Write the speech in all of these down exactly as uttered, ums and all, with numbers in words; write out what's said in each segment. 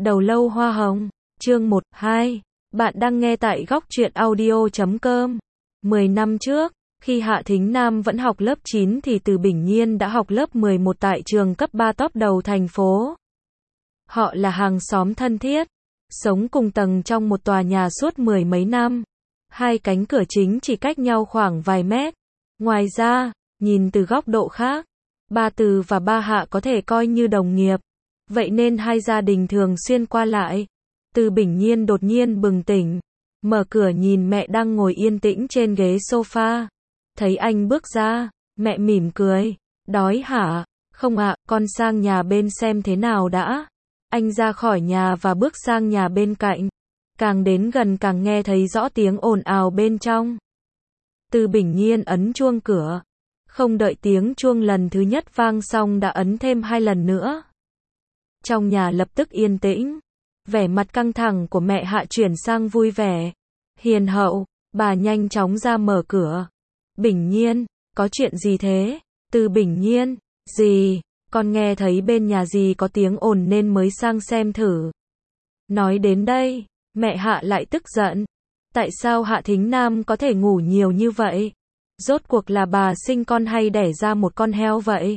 Đầu lâu hoa hồng, chương một, hai. Bạn đang nghe tại góc truyện audio chấm com. mười năm trước, khi Hạ Thính Nam vẫn học lớp chín thì Từ Bình Nhiên đã học lớp mười một tại trường cấp ba top đầu thành phố. Họ là hàng xóm thân thiết, sống cùng tầng trong một tòa nhà suốt mười mấy năm. Hai cánh cửa chính chỉ cách nhau khoảng vài mét. Ngoài ra, nhìn từ góc độ khác, ba Từ và ba Hạ có thể coi như đồng nghiệp. Vậy nên hai gia đình thường xuyên qua lại. Từ Bình Nhiên đột nhiên bừng tỉnh, mở cửa nhìn mẹ đang ngồi yên tĩnh trên ghế sofa. Thấy anh bước ra, mẹ mỉm cười. Đói hả? Không ạ, con sang nhà bên xem thế nào đã. Anh ra khỏi nhà và bước sang nhà bên cạnh. Càng đến gần càng nghe thấy rõ tiếng ồn ào bên trong. Từ Bình Nhiên ấn chuông cửa. Không đợi tiếng chuông lần thứ nhất vang xong đã ấn thêm hai lần nữa. Trong nhà lập tức yên tĩnh. Vẻ mặt căng thẳng của mẹ Hạ chuyển sang vui vẻ. Hiền hậu, bà nhanh chóng ra mở cửa. Bình Nhiên, có chuyện gì thế? Từ Bình Nhiên, gì? Con nghe thấy bên nhà gì có tiếng ồn nên mới sang xem thử. Nói đến đây, mẹ Hạ lại tức giận. Tại sao Hạ Thính Nam có thể ngủ nhiều như vậy? Rốt cuộc là bà sinh con hay đẻ ra một con heo vậy?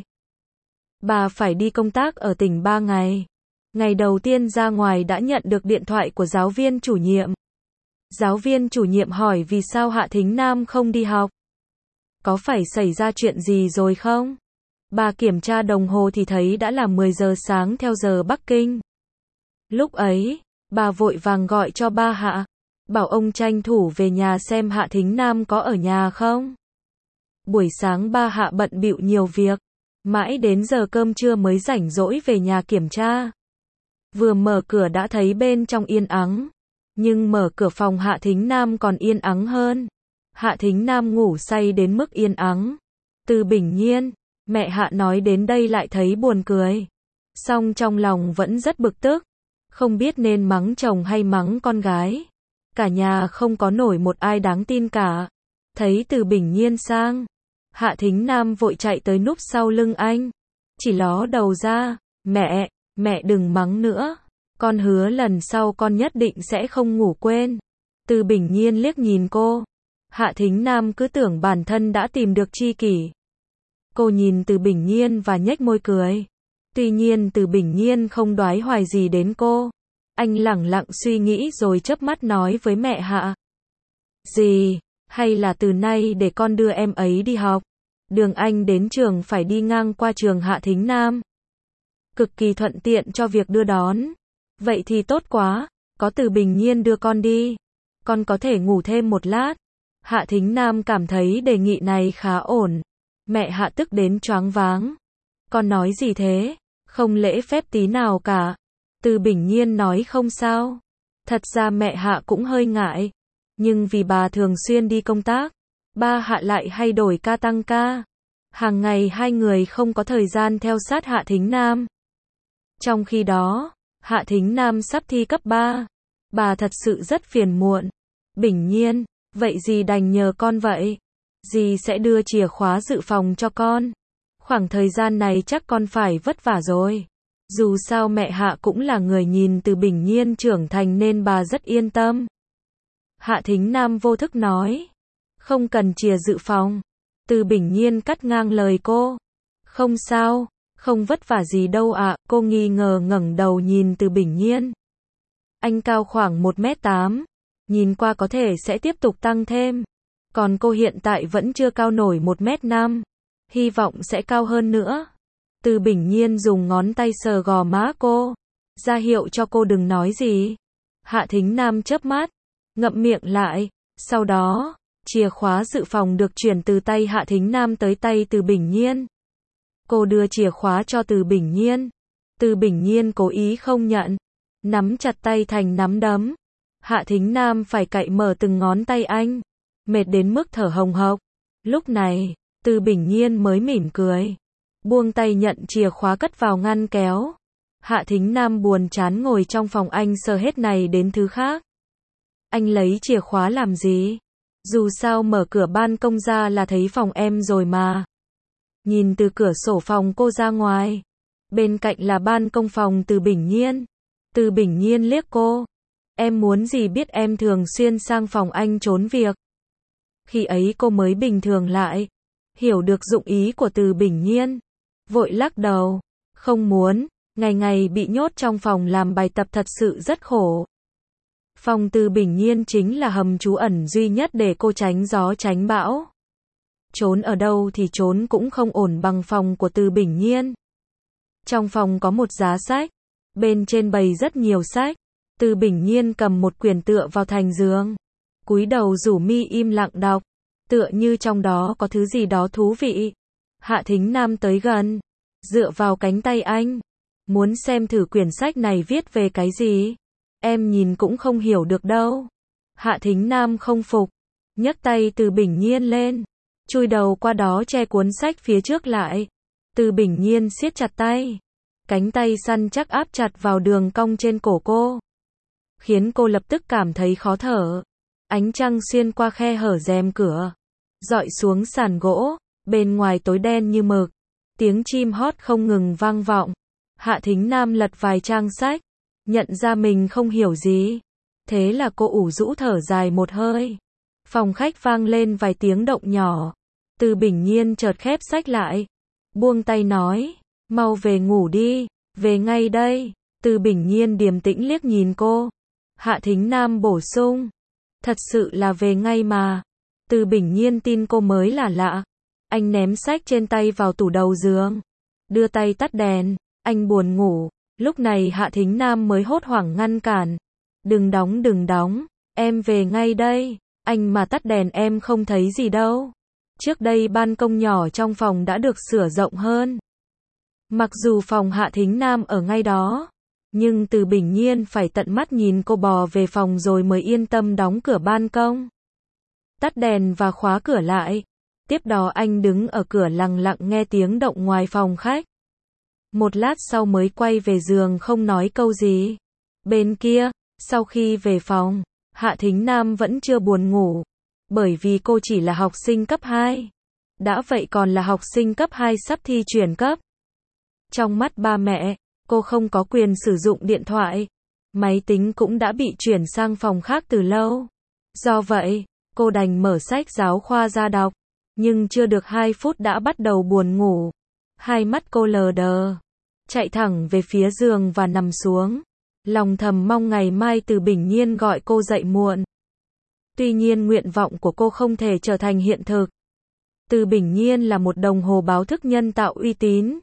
Bà phải đi công tác ở tỉnh ba ngày. Ngày đầu tiên ra ngoài đã nhận được điện thoại của giáo viên chủ nhiệm. Giáo viên chủ nhiệm hỏi vì sao Hạ Thính Nam không đi học. Có phải xảy ra chuyện gì rồi không? Bà kiểm tra đồng hồ thì thấy đã là mười giờ sáng theo giờ Bắc Kinh. Lúc ấy, bà vội vàng gọi cho ba Hạ, bảo ông tranh thủ về nhà xem Hạ Thính Nam có ở nhà không. Buổi sáng ba Hạ bận bịu nhiều việc, mãi đến giờ cơm trưa mới rảnh rỗi về nhà kiểm tra. Vừa mở cửa đã thấy bên trong yên ắng, nhưng mở cửa phòng Hạ Thính Nam còn yên ắng hơn. Hạ Thính Nam ngủ say đến mức yên ắng. Từ Bình Nhiên, mẹ Hạ nói đến đây lại thấy buồn cười. Song trong lòng vẫn rất bực tức, không biết nên mắng chồng hay mắng con gái. Cả nhà không có nổi một ai đáng tin cả. Thấy Từ Bình Nhiên sang, Hạ Thính Nam vội chạy tới núp sau lưng anh, chỉ ló đầu ra. Mẹ, mẹ đừng mắng nữa. Con hứa lần sau con nhất định sẽ không ngủ quên. Từ Bình Nhiên liếc nhìn cô. Hạ Thính Nam cứ tưởng bản thân đã tìm được tri kỷ. Cô nhìn Từ Bình Nhiên và nhếch môi cười. Tuy nhiên Từ Bình Nhiên không đoái hoài gì đến cô. Anh lẳng lặng suy nghĩ rồi chớp mắt nói với mẹ Hạ. Gì? Hay là từ nay để con đưa em ấy đi học? Đường anh đến trường phải đi ngang qua trường Hạ Thính Nam. Cực kỳ thuận tiện cho việc đưa đón. Vậy thì tốt quá, có Từ Bình Nhiên đưa con đi. Con có thể ngủ thêm một lát. Hạ Thính Nam cảm thấy đề nghị này khá ổn. Mẹ Hạ tức đến choáng váng. Con nói gì thế? Không lễ phép tí nào cả. Từ Bình Nhiên nói không sao. Thật ra mẹ Hạ cũng hơi ngại. Nhưng vì bà thường xuyên đi công tác, ba Hạ lại hay đổi ca tăng ca. Hàng ngày hai người không có thời gian theo sát Hạ Thính Nam. Trong khi đó, Hạ Thính Nam sắp thi cấp ba. Bà thật sự rất phiền muộn. Bình Nhiên, vậy dì đành nhờ con vậy. Dì sẽ đưa chìa khóa dự phòng cho con. Khoảng thời gian này chắc con phải vất vả rồi. Dù sao mẹ Hạ cũng là người nhìn Từ Bình Nhiên trưởng thành nên bà rất yên tâm. Hạ Thính Nam vô thức nói. Không cần chìa dự phòng. Từ Bình Nhiên cắt ngang lời cô. Không sao, không vất vả gì đâu ạ. Cô nghi ngờ ngẩng đầu nhìn Từ Bình Nhiên. Anh cao khoảng một mét tám. Nhìn qua có thể sẽ tiếp tục tăng thêm. Còn cô hiện tại vẫn chưa cao nổi một mét năm. Hy vọng sẽ cao hơn nữa. Từ Bình Nhiên dùng ngón tay sờ gò má cô, ra hiệu cho cô đừng nói gì. Hạ Thính Nam chớp mắt, ngậm miệng lại. Sau đó, chìa khóa dự phòng được chuyển từ tay Hạ Thính Nam tới tay Từ Bình Nhiên. Cô đưa chìa khóa cho Từ Bình Nhiên. Từ Bình Nhiên cố ý không nhận, nắm chặt tay thành nắm đấm. Hạ Thính Nam phải cạy mở từng ngón tay anh, mệt đến mức thở hồng hộc. Lúc này, Từ Bình Nhiên mới mỉm cười, buông tay nhận chìa khóa cất vào ngăn kéo. Hạ Thính Nam buồn chán ngồi trong phòng anh sờ hết này đến thứ khác. Anh lấy chìa khóa làm gì? Dù sao mở cửa ban công ra là thấy phòng em rồi mà. Nhìn từ cửa sổ phòng cô ra ngoài, bên cạnh là ban công phòng Từ Bình Nhiên. Từ Bình Nhiên liếc cô. Em muốn gì biết, em thường xuyên sang phòng anh trốn việc. Khi ấy cô mới bình thường lại, hiểu được dụng ý của Từ Bình Nhiên. Vội lắc đầu. Không muốn, ngày ngày bị nhốt trong phòng làm bài tập thật sự rất khổ. Phòng Từ Bình Nhiên chính là hầm trú ẩn duy nhất để cô tránh gió tránh bão. Trốn ở đâu thì trốn cũng không ổn bằng phòng của Từ Bình Nhiên. Trong phòng có một giá sách, bên trên bày rất nhiều sách. Từ Bình Nhiên cầm một quyển tựa vào thành giường, cúi đầu rủ mi im lặng đọc, tựa như trong đó có thứ gì đó thú vị. Hạ Thính Nam tới gần, dựa vào cánh tay anh, muốn xem thử quyển sách này viết về cái gì. Em nhìn cũng không hiểu được đâu. Hạ Thính Nam không phục, nhấc tay Từ Bình Nhiên lên, chui đầu qua đó che cuốn sách phía trước lại. Từ Bình Nhiên siết chặt tay, cánh tay săn chắc áp chặt vào đường cong trên cổ cô, khiến cô lập tức cảm thấy khó thở. Ánh trăng xuyên qua khe hở rèm cửa, dọi xuống sàn gỗ, bên ngoài tối đen như mực, tiếng chim hót không ngừng vang vọng. Hạ Thính Nam lật vài trang sách, nhận ra mình không hiểu gì. Thế là cô ủ rũ thở dài một hơi. Phòng khách vang lên vài tiếng động nhỏ. Từ Bình Nhiên chợt khép sách lại, buông tay nói, mau về ngủ đi, về ngay đây. Từ Bình Nhiên điềm tĩnh liếc nhìn cô. Hạ Thính Nam bổ sung, thật sự là về ngay mà. Từ Bình Nhiên tin cô mới là lạ. Anh ném sách trên tay vào tủ đầu giường, đưa tay tắt đèn. Anh buồn ngủ. Lúc này Hạ Thính Nam mới hốt hoảng ngăn cản. Đừng đóng, đừng đóng, em về ngay đây. Anh mà tắt đèn em không thấy gì đâu. Trước đây ban công nhỏ trong phòng đã được sửa rộng hơn. Mặc dù phòng Hạ Thính Nam ở ngay đó, nhưng Từ Bình Nhiên phải tận mắt nhìn cô bò về phòng rồi mới yên tâm đóng cửa ban công, tắt đèn và khóa cửa lại. Tiếp đó anh đứng ở cửa lặng lặng nghe tiếng động ngoài phòng khách. Một lát sau mới quay về giường không nói câu gì. Bên kia, sau khi về phòng, Hạ Thính Nam vẫn chưa buồn ngủ, bởi vì cô chỉ là học sinh cấp hai. Đã vậy còn là học sinh cấp hai sắp thi chuyển cấp. Trong mắt ba mẹ, cô không có quyền sử dụng điện thoại. Máy tính cũng đã bị chuyển sang phòng khác từ lâu. Do vậy, cô đành mở sách giáo khoa ra đọc. Nhưng chưa được hai phút đã bắt đầu buồn ngủ. Hai mắt cô lờ đờ, chạy thẳng về phía giường và nằm xuống. Lòng thầm mong ngày mai Từ Bình Nhiên gọi cô dậy muộn. Tuy nhiên nguyện vọng của cô không thể trở thành hiện thực. Từ Bình Nhiên là một đồng hồ báo thức nhân tạo uy tín.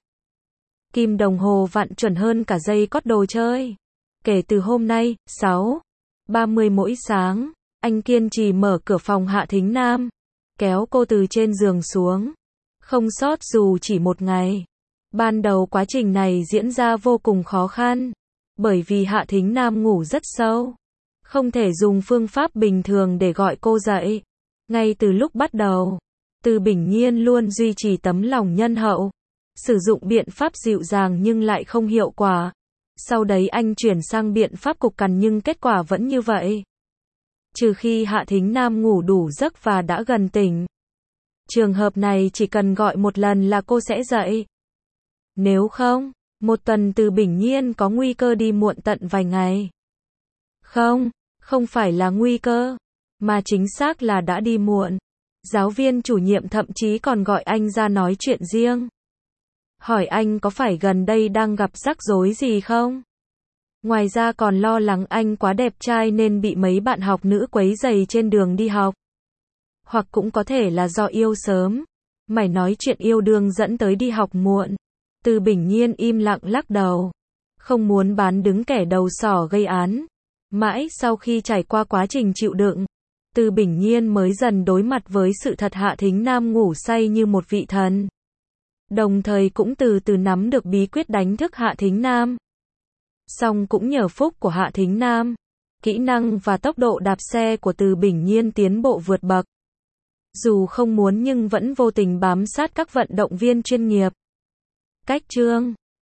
Kim đồng hồ vặn chuẩn hơn cả dây cót đồ chơi. Kể từ hôm nay, sáu ba mươi mỗi sáng, anh kiên trì mở cửa phòng Hạ Thính Nam, kéo cô từ trên giường xuống. Không sót dù chỉ một ngày. Ban đầu quá trình này diễn ra vô cùng khó khăn, bởi vì Hạ Thính Nam ngủ rất sâu. Không thể dùng phương pháp bình thường để gọi cô dậy. Ngay từ lúc bắt đầu, Từ Bình Nhiên luôn duy trì tấm lòng nhân hậu, sử dụng biện pháp dịu dàng nhưng lại không hiệu quả. Sau đấy anh chuyển sang biện pháp cục cằn nhưng kết quả vẫn như vậy. Trừ khi Hạ Thính Nam ngủ đủ giấc và đã gần tỉnh. Trường hợp này chỉ cần gọi một lần là cô sẽ dậy. Nếu không, một tuần Từ Bình Nhiên có nguy cơ đi muộn tận vài ngày. Không, không phải là nguy cơ, mà chính xác là đã đi muộn. Giáo viên chủ nhiệm thậm chí còn gọi anh ra nói chuyện riêng. Hỏi anh có phải gần đây đang gặp rắc rối gì không? Ngoài ra còn lo lắng anh quá đẹp trai nên bị mấy bạn học nữ quấy rầy trên đường đi học. Hoặc cũng có thể là do yêu sớm. Mày nói chuyện yêu đương dẫn tới đi học muộn. Từ Bình Nhiên im lặng lắc đầu. Không muốn bán đứng kẻ đầu sỏ gây án. Mãi sau khi trải qua quá trình chịu đựng, Từ Bình Nhiên mới dần đối mặt với sự thật Hạ Thính Nam ngủ say như một vị thần. Đồng thời cũng từ từ nắm được bí quyết đánh thức Hạ Thính Nam. Song cũng nhờ phúc của Hạ Thính Nam, kỹ năng và tốc độ đạp xe của Từ Bình Nhiên tiến bộ vượt bậc. Dù không muốn nhưng vẫn vô tình bám sát các vận động viên chuyên nghiệp. Cách chương